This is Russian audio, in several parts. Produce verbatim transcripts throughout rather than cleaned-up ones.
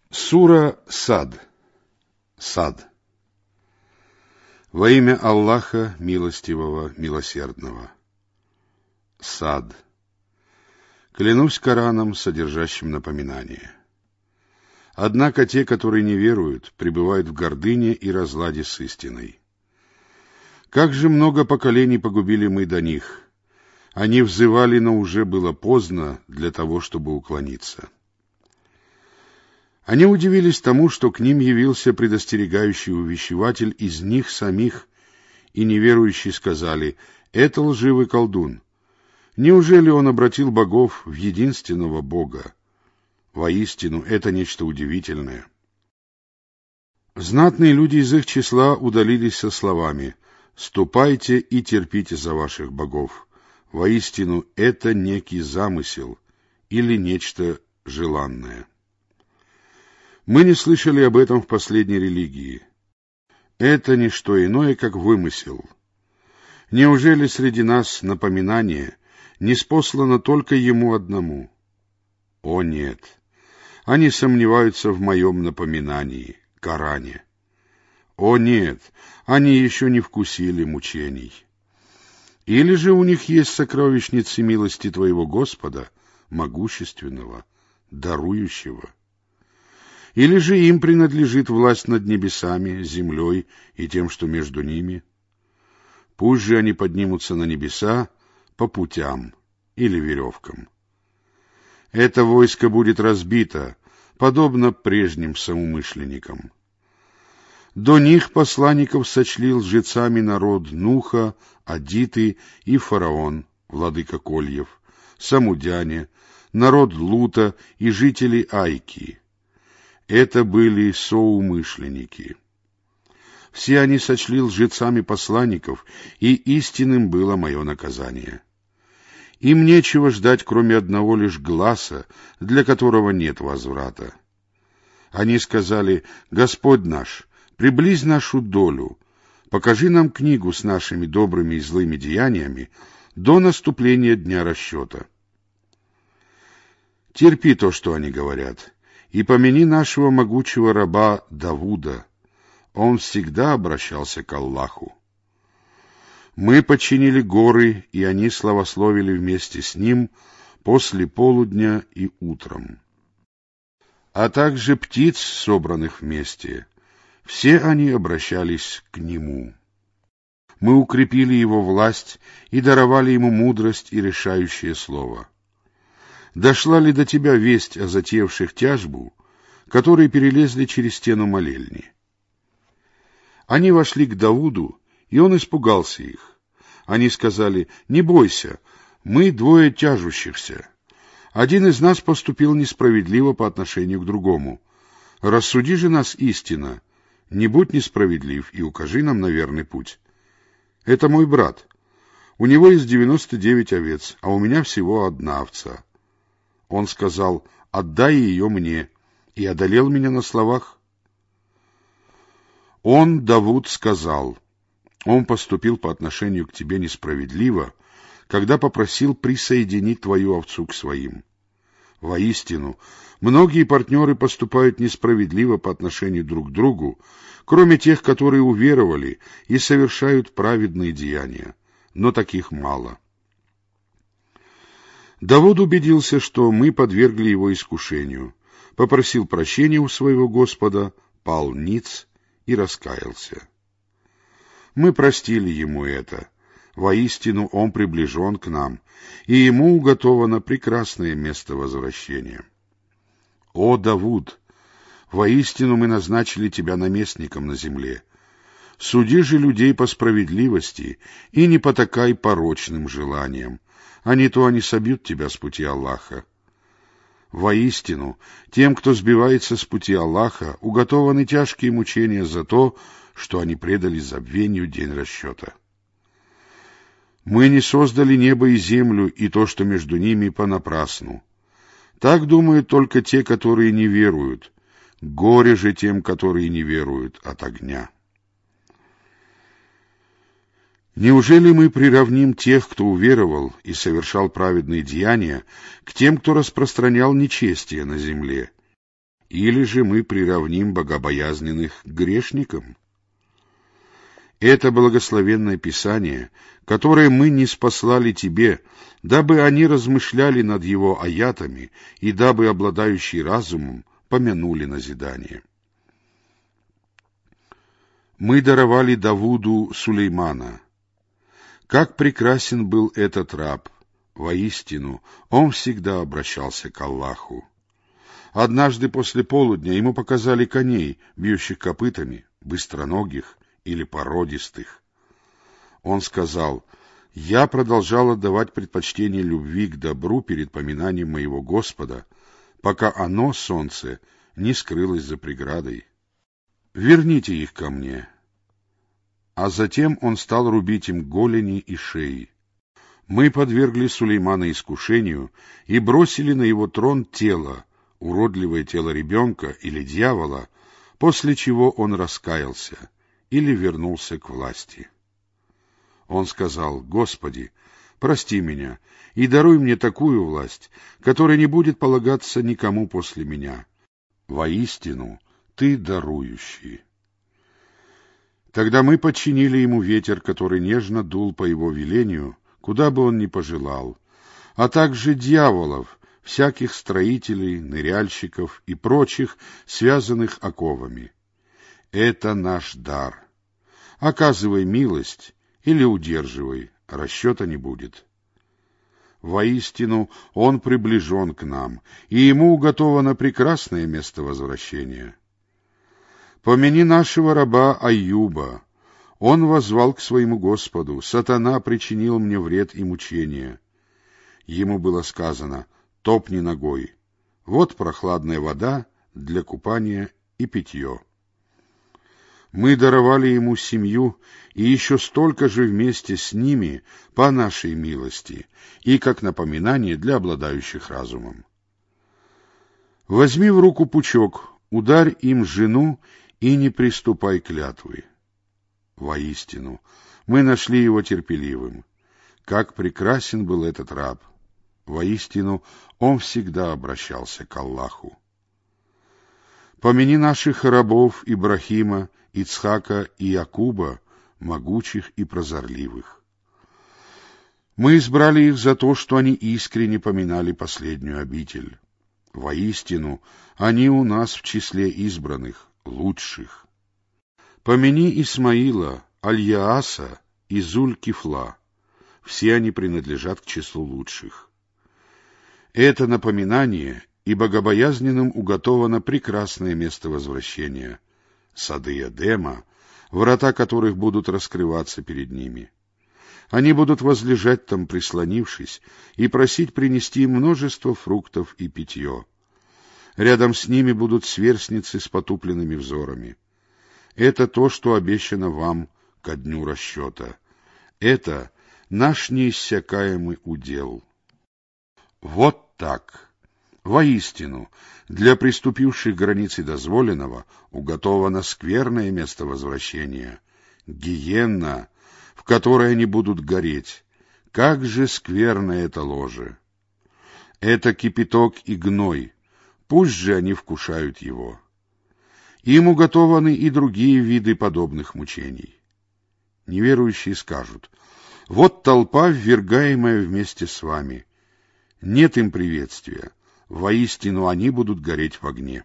Сура Сад. Сад. Во имя Аллаха Милостивого, Милосердного. Сад. Клянусь Кораном, содержащим напоминание. Однако те, которые не веруют, пребывают в гордыне и разладе с истиной. Как же много поколений погубили мы до них. Они взывали, но уже было поздно для того, чтобы уклониться. Они удивились тому, что к ним явился предостерегающий увещеватель из них самих, и неверующие сказали: «Это лживый колдун. Неужели он обратил богов в единственного Бога? Воистину, это нечто удивительное». Знатные люди из их числа удалились со словами: «Ступайте и терпите за ваших богов. Воистину, это некий замысел или нечто желанное». Мы не слышали об этом в последней религии. Это не что иное, как вымысел. Неужели среди нас напоминание ниспослано только ему одному? О нет! Они сомневаются в моем напоминании, Коране. О нет! Они еще не вкусили мучений. Или же у них есть сокровищницы милости твоего Господа, могущественного, дарующего? Или же им принадлежит власть над небесами, землей и тем, что между ними? Пусть же они поднимутся на небеса по путям или веревкам. Это войско будет разбито, подобно прежним соумышленникам. До них посланников сочли лжецами народ Нуха, Адиты и фараон, владыка Кольев, самудяне, народ Лута и жители Айки. Это были соумышленники. Все они сочли лжецами посланников, и истинным было мое наказание. Им нечего ждать, кроме одного лишь гласа, для которого нет возврата. Они сказали: «Господь наш, приблизь нашу долю, покажи нам книгу с нашими добрыми и злыми деяниями до наступления дня расчета». Терпи то, что они говорят, и помяни нашего могучего раба Давуда. Он всегда обращался к Аллаху. Мы подчинили горы, и они славословили вместе с ним после полудня и утром. А также птиц, собранных вместе, все они обращались к нему. Мы укрепили его власть и даровали ему мудрость и решающее слово. Дошла ли до тебя весть о затеявших тяжбу, которые перелезли через стену молельни? Они вошли к Давуду, и он испугался их. Они сказали: «Не бойся, мы двое тяжущихся. Один из нас поступил несправедливо по отношению к другому. Рассуди же нас истинно, не будь несправедлив и укажи нам на верный путь. Это мой брат. У него есть девяносто девять овец, а у меня всего одна овца». Он сказал: «Отдай ее мне», и одолел меня на словах. Он, Давуд, сказал: «Он поступил по отношению к тебе несправедливо, когда попросил присоединить твою овцу к своим. Воистину, многие партнеры поступают несправедливо по отношению друг к другу, кроме тех, которые уверовали и совершают праведные деяния, но таких мало». Давуд убедился, что мы подвергли его искушению, попросил прощения у своего Господа, пал ниц и раскаялся. Мы простили ему это. Воистину, он приближен к нам, и ему уготовано прекрасное место возвращения. О, Давуд! Воистину мы назначили тебя наместником на земле. Суди же людей по справедливости и не потакай порочным желаниям, а не то они собьют тебя с пути Аллаха. Воистину, тем, кто сбивается с пути Аллаха, уготованы тяжкие мучения за то, что они предали забвению день расчета. Мы не создали небо и землю и то, что между ними, понапрасну. Так думают только те, которые не веруют. Горе же тем, которые не веруют, от огня. Неужели мы приравним тех, кто уверовал и совершал праведные деяния, к тем, кто распространял нечестие на земле? Или же мы приравним богобоязненных к грешникам? Это благословенное Писание, которое мы ниспослали тебе, дабы они размышляли над его аятами и дабы обладающие разумом помянули назидание. Мы даровали Давуду Сулеймана. Как прекрасен был этот раб! Воистину, он всегда обращался к Аллаху. Однажды после полудня ему показали коней, бьющих копытами, быстроногих или породистых. Он сказал: «Я продолжал отдавать предпочтение любви к добру перед поминанием моего Господа, пока оно, солнце, не скрылось за преградой. Верните их ко мне». А затем он стал рубить им голени и шеи. Мы подвергли Сулеймана искушению и бросили на его трон тело, уродливое тело ребенка или дьявола, после чего он раскаялся или вернулся к власти. Он сказал: «Господи, прости меня и даруй мне такую власть, которая не будет полагаться никому после меня. Воистину, Ты дарующий». Тогда мы подчинили ему ветер, который нежно дул по его велению, куда бы он ни пожелал, а также дьяволов, всяких строителей, ныряльщиков и прочих, связанных оковами. Это наш дар. Оказывай милость или удерживай, расчета не будет. Воистину, он приближен к нам, и ему уготовано прекрасное место возвращения. Помяни нашего раба Айюба. Он воззвал к своему Господу: «Сатана причинил мне вред и мучения». Ему было сказано: «Топни ногой». Вот прохладная вода для купания и питье. Мы даровали ему семью, и еще столько же вместе с ними по нашей милости, и как напоминание для обладающих разумом. Возьми в руку пучок, ударь им жену, и не приступай клятвы. Воистину, мы нашли его терпеливым. Как прекрасен был этот раб! Воистину, он всегда обращался к Аллаху. Помяни наших рабов Ибрахима, Ицхака и Якуба, могучих и прозорливых. Мы избрали их за то, что они искренне поминали последнюю обитель. Воистину, они у нас в числе избранных, лучших. Помяни Исмаила, Аль-Яаса и Зуль-Кифла. Все они принадлежат к числу лучших. Это напоминание, и богобоязненным уготовано прекрасное место возвращения, сады Эдема, врата которых будут раскрываться перед ними. Они будут возлежать там, прислонившись, и просить принести им множество фруктов и питье. Рядом с ними будут сверстницы с потупленными взорами. Это то, что обещано вам ко дню расчета. Это наш неиссякаемый удел. Вот так. Воистину, для приступивших границы дозволенного уготовано скверное место возвращения, гиенна, в которой они будут гореть. Как же скверно это ложе! Это кипяток и гной, пусть же они вкушают его. Им уготованы и другие виды подобных мучений. Неверующие скажут: «Вот толпа, ввергаемая вместе с вами». Нет им приветствия. Воистину, они будут гореть в огне.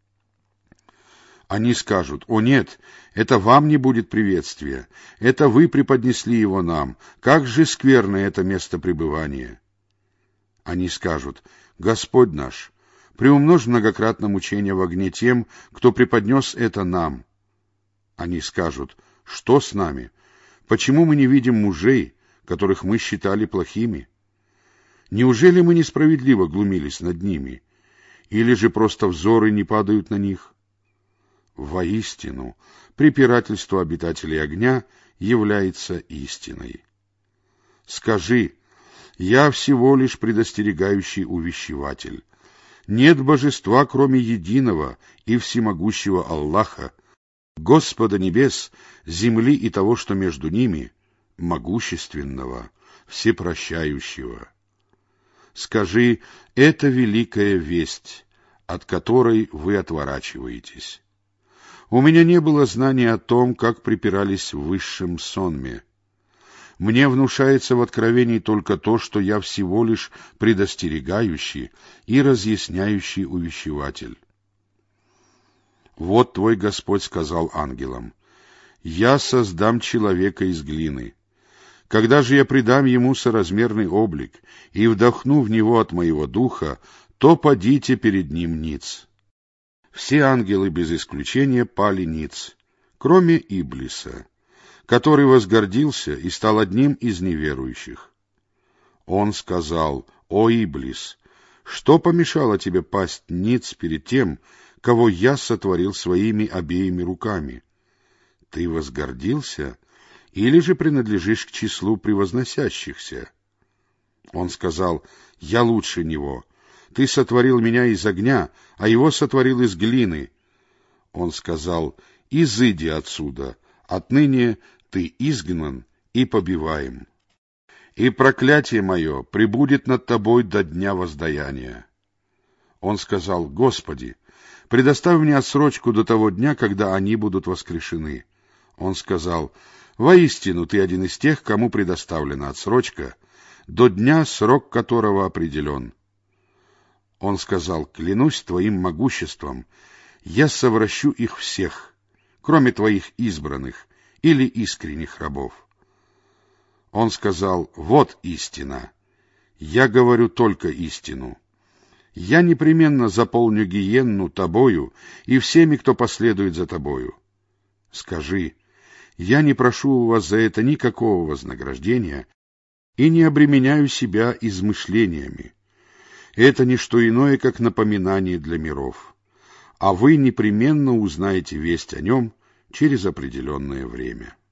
Они скажут: «О нет, это вам не будет приветствия, это вы преподнесли его нам, как же скверно это место пребывания». Они скажут: «Господь наш, приумножь многократно мучения в огне тем, кто преподнес это нам». Они скажут: «Что с нами? Почему мы не видим мужей, которых мы считали плохими? Неужели мы несправедливо глумились над ними? Или же просто взоры не падают на них?» Воистину, препирательство обитателей огня является истиной. Скажи: «Я всего лишь предостерегающий увещеватель. Нет божества, кроме единого и всемогущего Аллаха, Господа небес, земли и того, что между ними, могущественного, всепрощающего». Скажи: «Это великая весть, от которой вы отворачиваетесь. У меня не было знания о том, как припирались в высшем сонме. Мне внушается в откровении только то, что я всего лишь предостерегающий и разъясняющий увещеватель. Вот твой Господь сказал ангелам: «Я создам человека из глины. Когда же я придам ему соразмерный облик и вдохну в него от моего духа, то падите перед ним ниц». Все ангелы без исключения пали ниц, кроме Иблиса, который возгордился и стал одним из неверующих. Он сказал: «О, Иблис, что помешало тебе пасть ниц перед тем, кого я сотворил своими обеими руками? Ты возгордился или же принадлежишь к числу превозносящихся?» Он сказал: «Я лучше него. Ты сотворил меня из огня, а его сотворил из глины». Он сказал: «Изыди отсюда, отныне ты изгнан и побиваем. И проклятие мое пребудет над тобой до дня воздаяния». Он сказал: «Господи, предоставь мне отсрочку до того дня, когда они будут воскрешены». Он сказал: «Воистину ты один из тех, кому предоставлена отсрочка, до дня, срок которого определен». Он сказал: «Клянусь твоим могуществом, я совращу их всех, кроме твоих избранных или искренних рабов». Он сказал: «Вот истина. Я говорю только истину. Я непременно заполню гиенну тобою и всеми, кто последует за тобою. Скажи: я не прошу у вас за это никакого вознаграждения и не обременяю себя измышлениями. Это не что иное, как напоминание для миров, а вы непременно узнаете весть о нем через определенное время».